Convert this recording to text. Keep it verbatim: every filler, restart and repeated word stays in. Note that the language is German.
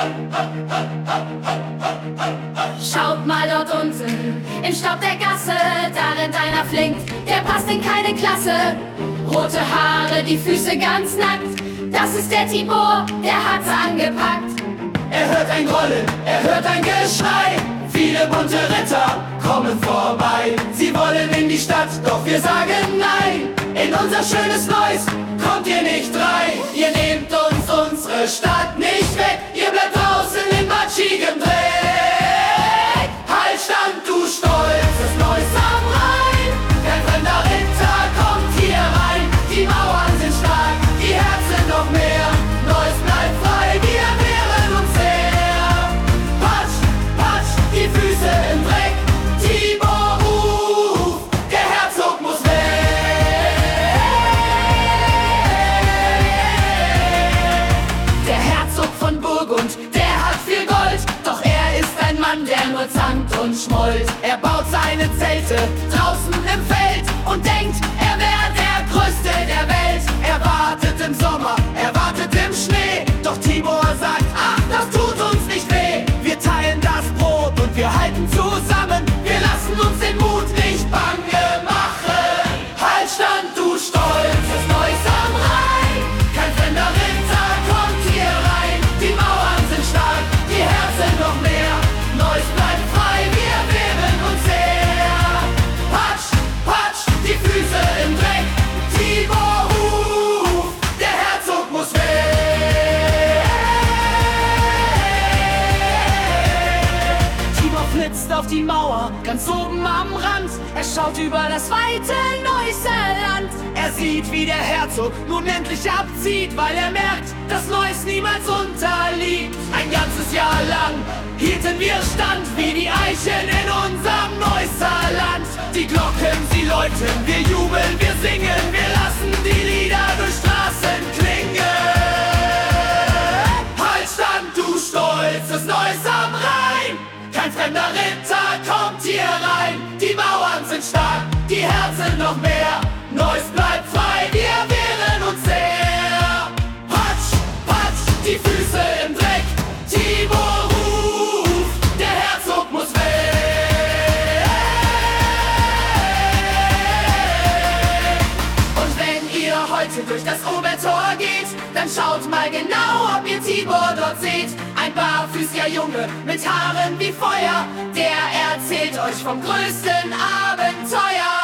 Schaut mal dort unten, im Staub der Gasse, da rennt einer flink, der passt in keine Klasse. Rote Haare, die Füße ganz nackt, das ist der Tibor, der hat's angepackt. Er hört ein Grollen, er hört ein Geschrei, viele bunte Ritter kommen vorbei. Sie wollen in die Stadt, doch wir sagen nein. In unser schönes Neuss kommt ihr nicht rein. Ihr nehmt uns unsere Stadt nicht weg, ihr bleibt draußen in matschigem Dreck. Halt stand, du stolzes Neuss am Rhein, kein fremder Ritter kommt hier rein. Die Mauern sind stark, die Herzen noch mehr, Neuss bleibt frei, wir wehren uns her. Patsch, patsch, die Füße im Dreck, Tibor ruft, der Herzog muss weg. Der Herzog von Burgund, der hat viel Gold, doch er ist ein Mann, der nur zankt und schmollt. Er baut seine Zelte draußen im Feld und denkt, er wäre der Größte der Welt. Er wartet im Sommer, er wartet im Schnee, doch Tibor sagt, ach, das tut uns nicht weh. Wir teilen das Brot und wir halten zusammen, wir lassen uns den Mut nicht bange machen. Halt stand, du stolzes Neuss am Rhein, kein fremder Ritter kommt hier rein. Die Mauern sind stark, die Herzen noch mehr, Neuss bleibt frei, wir wehren uns her. Patsch, patsch, die Füße im Dreck, Tibor ruft, der Herzog muss weg. Tibor flitzt auf die Mauer, ganz oben am Rand. Er schaut über das weite Neusser Land. Er sieht, wie der Herzog nun endlich abzieht, weil er merkt, dass Neuss niemals unterliegt. Ein ganzes Jahr lang hielten wir stand, wie die Eichen in unserem Neusser Land. Die Glocken, sie läuten, wir jubeln, wir singen, wir lassen die Lieder durch Straßen klingen. Halt stand, du stolzes Neuss am Rhein, kein fremder Ritter kommt hier rein. Die Mauern sind stark, die Herzen noch mehr, Neuss bleibt frei, wir wehren uns her. Patsch, patsch, die Füße im Dreck, Tibor ruft, der Herzog muss weg. Und wenn ihr heute durch das Obertor geht, dann schaut mal genau, ob ihr Tibor dort seht. Ein barfüßiger Junge mit Haaren wie Feuer, der erzählt euch vom größten Abenteuer.